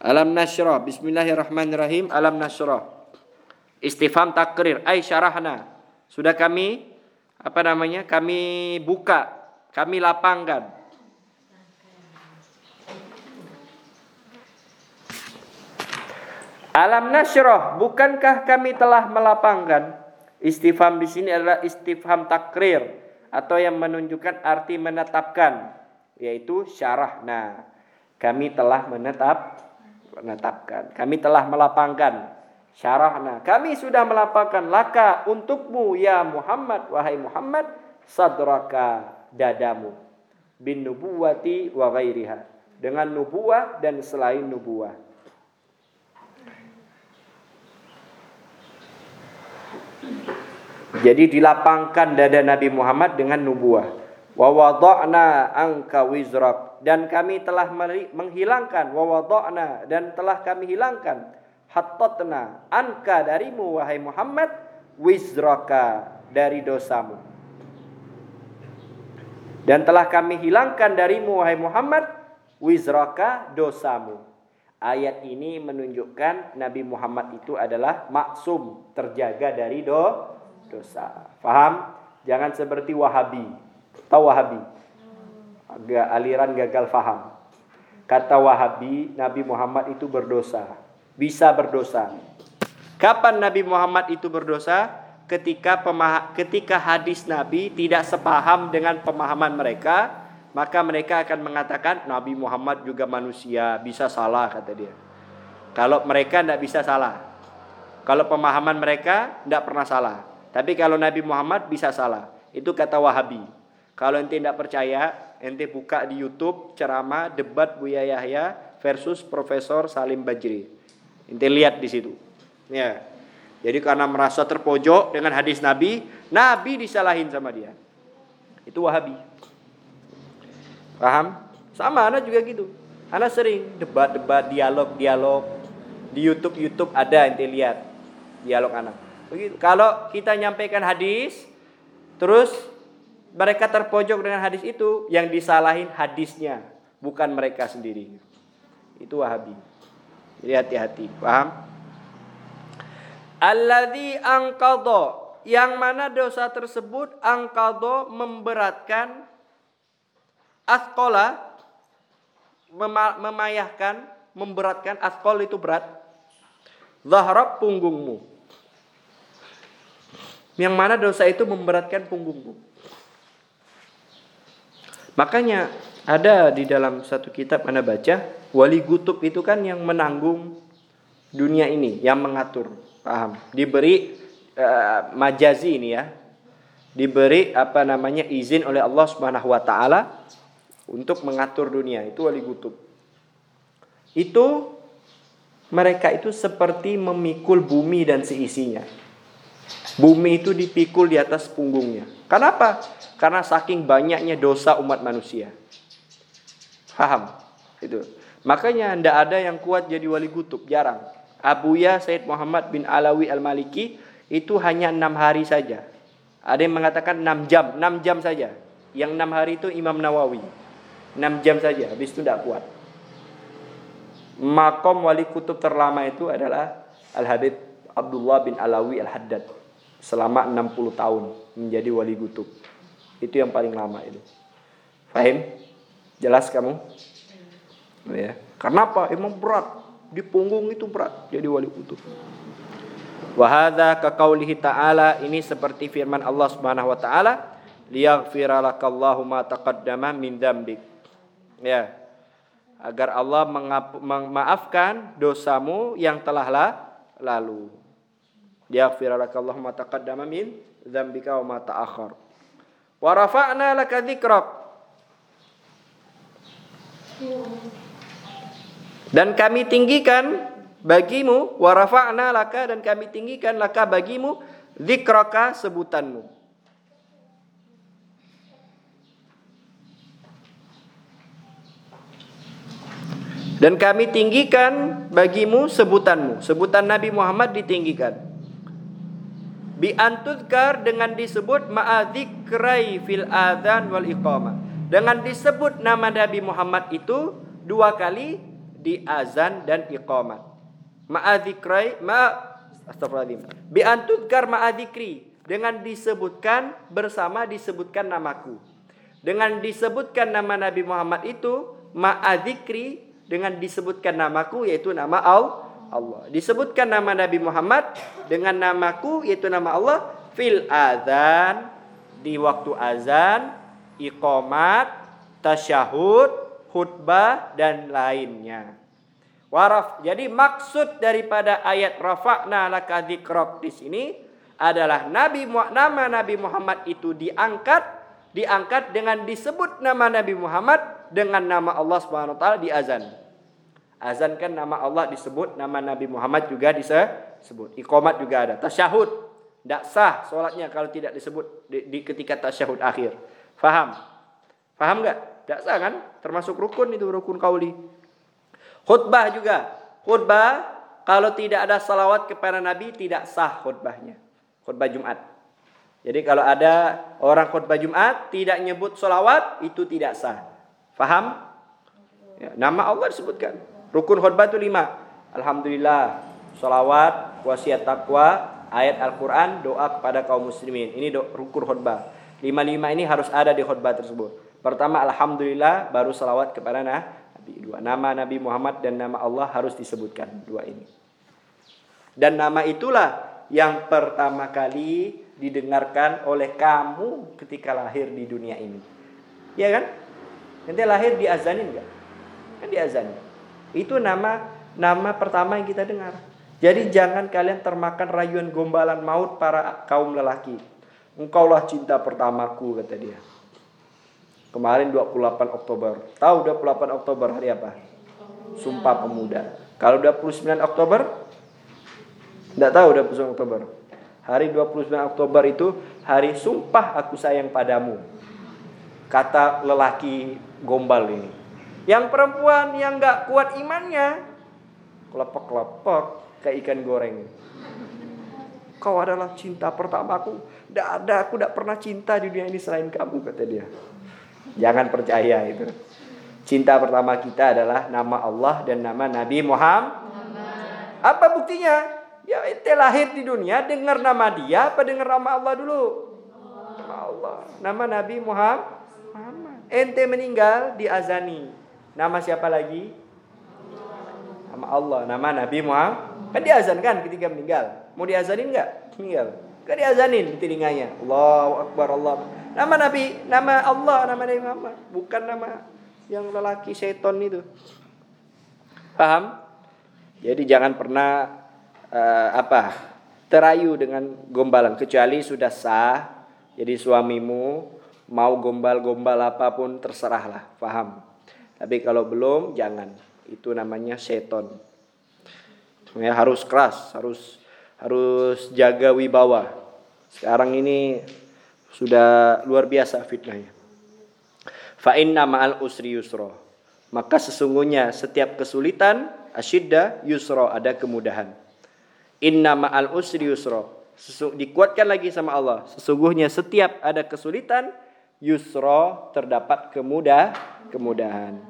Alam nasyrah. Bismillahirrahmanirrahim. Alam nasyrah. Istifham takrir. Ay syarahna. Sudah kami kami buka, kami lapangkan. Alam nasyrah, bukankah kami telah melapangkan? Istifham di sini adalah istifham takrir atau yang menunjukkan arti menetapkan, yaitu syarahna. Kami telah menetapkan. Kami telah melapangkan. Syarahna. Kami sudah melapangkan laka untukmu ya Muhammad, wahai Muhammad, sadraka dadamu bin nubuwati wa ghairiha, dengan nubuwah dan selain nubuwah. Jadi dilapangkan dada Nabi Muhammad dengan nubuah. Wa wada'na anka wizrak, dan kami telah menghilangkan, wa wada'na, dan telah kami hilangkan, hattatna anka darimu wahai Muhammad, wizraka, dari dosamu. Dan telah kami hilangkan darimu wahai Muhammad, wizraka, dosamu. Ayat ini menunjukkan Nabi Muhammad itu adalah maksum, terjaga dari dosa. Faham? Jangan seperti Wahabi. Tahu Wahabi? Agak aliran gagal faham. Kata Wahabi, Nabi Muhammad itu berdosa. Bisa berdosa. Kapan Nabi Muhammad itu berdosa? Ketika hadis Nabi tidak sepaham dengan pemahaman mereka, maka mereka akan mengatakan Nabi Muhammad juga manusia, bisa salah, kata dia. Kalau mereka tidak bisa salah. Kalau pemahaman mereka tidak pernah salah. Tapi kalau Nabi Muhammad bisa salah. Itu kata Wahabi. Kalau ente tidak percaya, ente buka di YouTube ceramah debat Buya Yahya versus Profesor Salim Bajri. Ente lihat di situ. Ya. Jadi karena merasa terpojok dengan hadis Nabi, Nabi disalahin sama dia. Itu Wahabi. Paham? Sama anak juga gitu. Anak sering debat-debat, dialog. Di YouTube ada, ente lihat dialog anak. Begitu. Kalau kita nyampaikan hadis, terus mereka terpojok dengan hadis itu, yang disalahin hadisnya, bukan mereka sendiri. Itu Wahabi. Jadi hati-hati. Paham? Alladzi anqadha, yang mana dosa tersebut anqadha, memberatkan, asqala, memayahkan, memberatkan. Asqal itu berat. Zahrab, punggungmu. Yang mana dosa itu memberatkan punggungmu. Makanya ada di dalam satu kitab Anda baca, wali kutub itu kan yang menanggung dunia ini, yang mengatur. Paham? Diberi majazi ini ya. Diberi izin oleh Allah Subhanahu wa taala untuk mengatur dunia. Itu wali kutub. Itu mereka itu seperti memikul bumi dan seisinya. Bumi itu dipikul di atas punggungnya. Kenapa? Karena saking banyaknya dosa umat manusia. Paham? Itu. Makanya tidak ada yang kuat jadi wali kutub, jarang. Abuya Said Muhammad bin Alawi Al-Maliki itu hanya 6 hari saja. Ada yang mengatakan 6 jam saja. Yang 6 hari itu Imam Nawawi. 6 jam saja, habis itu tidak kuat. Makom wali kutub terlama itu adalah Al-Habib Abdullah bin Alawi Al-Haddad. Selama 60 tahun menjadi wali kutub. Itu yang paling lama itu. Fahim? Jelas kamu? Ya. Karena apa? Emang berat. Di punggung itu berat jadi wali kutub. Wa hadza ka qaulihi ta'ala, ini seperti firman Allah Subhanahu wa taala, liyaghfira lakallahu ma taqaddama min dzambik. Ya. Agar Allah memaafkan dosamu yang telah lalu. Liyaghfira lakallahu ma taqaddama min dzambika wa ma ta'akhkhar. Wa rafa'na laka dzikrak. Dan kami tinggikan bagimu, wa rafa'na laka, dan kami tinggikan laka bagimu, dzikraka, sebutanmu. Dan kami tinggikan bagimu sebutanmu. Sebutan Nabi Muhammad ditinggikan. Bi antudkar, dengan disebut ma'adzikrai fil adzan wal iqamah. Dengan disebut nama Nabi Muhammad itu 2 kali di azan dan iqamat. Astagfirullahaladzim. Bi antudkar ma'adzikri, dengan disebutkan bersama disebutkan namaku. Dengan disebutkan nama Nabi Muhammad itu ma'adzikri, dengan disebutkan namaku yaitu nama Allah. Disebutkan nama Nabi Muhammad dengan namaku yaitu nama Allah fil adzan, di waktu azan, iqamat, tasyahud, khutbah dan lainnya. Jadi maksud daripada ayat rafa'na laka dzikrak di sini adalah nama Nabi Muhammad itu diangkat dengan disebut nama Nabi Muhammad dengan nama Allah Subhanahu wa taala di azan. Azan kan nama Allah disebut, nama Nabi Muhammad juga disebut. Iqamat juga ada. Tasyahud, tidak sah salatnya kalau tidak disebut di ketika tasyahud akhir. Faham enggak? Tidak sah kan? Termasuk rukun itu, rukun qauli. Khutbah juga. Khutbah kalau tidak ada salawat kepada Nabi tidak sah khutbahnya. Khutbah Jumat. Jadi kalau ada orang khutbah Jumat tidak nyebut salawat itu tidak sah. Faham? Ya, nama Allah disebutkan. Rukun khutbah itu 5. Alhamdulillah, salawat, wasiat taqwa, ayat Al-Quran, doa kepada kaum muslimin. Ini rukun khutbah. 5 ini harus ada di khutbah tersebut. Pertama alhamdulillah, baru salawat kepada Nabi. 2. Nama Nabi Muhammad dan nama Allah harus disebutkan. 2 ini. Dan nama itulah yang pertama kali didengarkan oleh kamu ketika lahir di dunia ini. Ya kan? Nanti lahir diazanin enggak? Kan diazanin. Itu nama pertama yang kita dengar. Jadi jangan kalian termakan rayuan gombalan maut para kaum lelaki. Engkaulah cinta pertamaku, kata dia. Kemarin 28 Oktober. Tahu 28 Oktober hari apa? Sumpah Pemuda. Kalau 29 Oktober? Tidak tahu 29 Oktober. Hari 29 Oktober itu hari sumpah aku sayang padamu. Kata lelaki gombal ini. Yang perempuan yang gak kuat imannya, kelepek-kelepek kayak ikan goreng. Kau adalah cinta pertamaku. Tidak ada, aku tidak pernah cinta di dunia ini selain kamu, kata dia. Jangan percaya itu. Cinta pertama kita adalah nama Allah dan nama Nabi Muhammad. Apa buktinya? Ya ente lahir di dunia dengar nama dia apa dengar nama Allah dulu? Nama Allah. Nama Nabi Muhammad. Ente meninggal diazani. Nama siapa lagi? Nama Allah, nama Nabi Muhammad. Kan diazankan ketika meninggal. Mau diazanin enggak? Meninggal. Kan diazanin di telinganya. Allahu Akbar, Allah. Nama Nabi, nama Allah, nama Nabi Muhammad. Bukan nama yang lelaki seton itu. Paham? Jadi jangan pernah terayu dengan gombalan. Kecuali sudah sah. Jadi suamimu mau gombal-gombal apapun terserahlah. Paham? Tapi kalau belum, jangan. Itu namanya seton. Ya, harus keras, harus jaga wibawa. Sekarang ini sudah luar biasa fitnahnya. Fa inna ma'al usri yusra. Maka sesungguhnya setiap kesulitan asyiddah yusra, ada kemudahan. Inna ma'al usri yusra. Dikuatkan lagi sama Allah. Sesungguhnya setiap ada kesulitan yusra, terdapat kemudahan.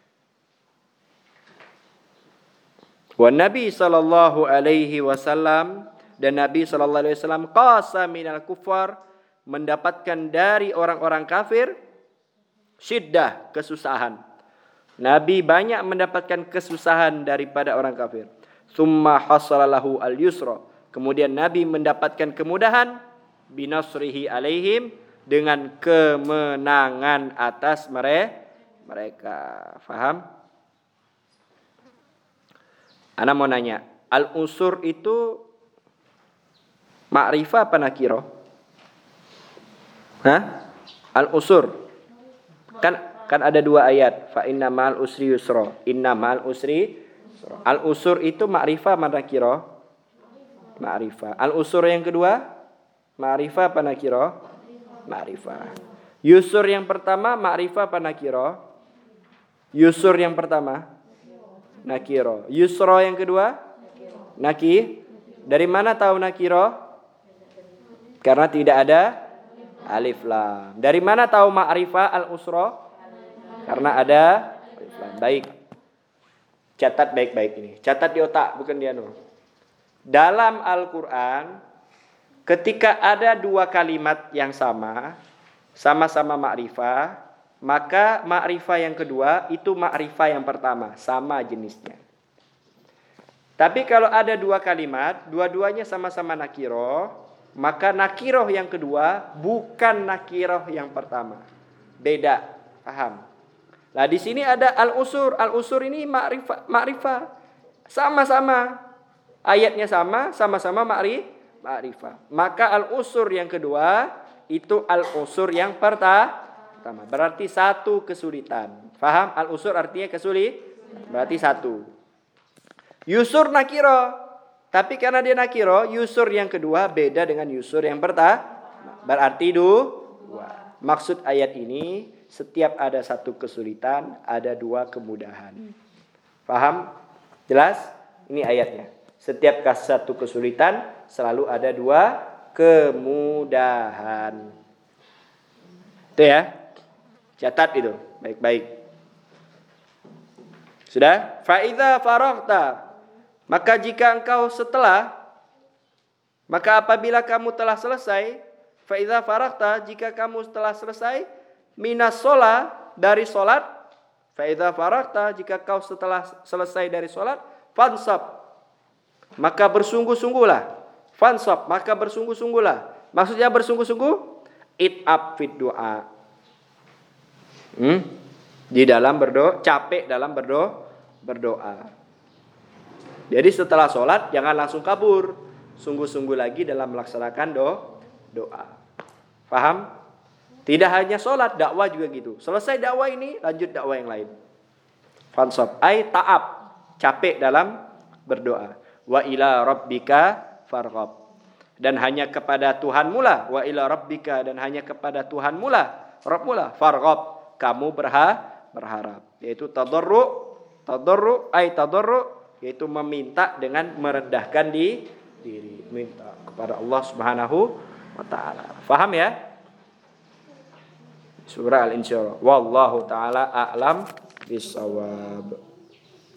Wa Nabi sallallahu alaihi wasallam, dan Nabi sallallahu alaihi wasallam qasa minal kufar, mendapatkan dari orang-orang kafir syiddah, kesusahan. Nabi banyak mendapatkan kesusahan daripada orang kafir. Summa hasalalahu al-yusra. Kemudian Nabi mendapatkan kemudahan binasrihi alaihim, dengan kemenangan atas mereka. Faham? Ana mau nanya, al-usur itu ma'rifah apa nakirah? Al-usur. Kan ada 2 ayat. Fa inna ma'al usri yusra. Inna ma'al usri yusra. Al-usur itu ma'rifah apa nakirah? Ma'rifah. Al-usur yang kedua, ma'rifah apa nakirah? Ma'rifah. Yusur yang pertama ma'rifah apa nakirah? Yusur yang pertama nakiro. Yusra yang kedua nakir. Dari mana tahu nakiro? Karena tidak ada alif lam. Dari mana tahu ma'rifah al-usra? Karena ada alif lam. Baik. Catat baik-baik ini. Catat di otak, bukan di anu. Dalam Al-Quran, ketika ada dua kalimat yang sama-sama ma'rifah, maka ma'rifah yang kedua itu ma'rifah yang pertama, sama jenisnya. Tapi kalau ada dua kalimat, dua-duanya sama-sama nakiroh, maka nakiroh yang kedua bukan nakiroh yang pertama. Beda, paham? Nah di sini ada al-usur. Al-usur ini ma'rifah. Sama-sama. Ayatnya sama-sama ma'rifah. Maka al-usur yang kedua itu al-usur yang pertama. Berarti satu kesulitan. Faham? Al-usur artinya berarti satu. Yusur nakiro. Tapi karena dia nakiro, yusur yang kedua beda dengan yusur yang pertama. Berarti dua. Maksud ayat ini, setiap ada satu kesulitan, ada dua kemudahan. Paham? Jelas? Ini ayatnya. Setiap satu kesulitan, selalu ada dua kemudahan. Itu ya. Catat itu. Baik-baik. Sudah? Fa'idha faraghta. Maka jika engkau maka apabila kamu telah selesai, fa'idha faraghta, jika kamu telah selesai, minas sholat, dari sholat, fa'idha faraghta, jika kau setelah selesai dari sholat, fansab, maka bersungguh-sungguhlah. Fansab, maka bersungguh-sungguhlah. Maksudnya bersungguh-sungguh, it'ab fit doa. Di dalam berdoa, capek dalam berdoa. Jadi setelah sholat jangan langsung kabur. Sungguh-sungguh lagi dalam melaksanakan doa. Paham? Tidak hanya sholat, dakwah juga gitu. Selesai dakwah ini, lanjut dakwah yang lain. Fansab, ta'ab, capek dalam berdoa. Wa ila rabbika farghab. Dan hanya kepada Tuhanmu lah. Wa ila rabbika, dan hanya kepada Tuhanmu lah. Rabbmu farghab, kamu berharap. Yaitu tadarru, yaitu meminta dengan merendahkan diri. Minta kepada Allah Subhanahu wa ta'ala. Faham ya? Surah Al-Insyirah. Wallahu ta'ala a'lam bisawab.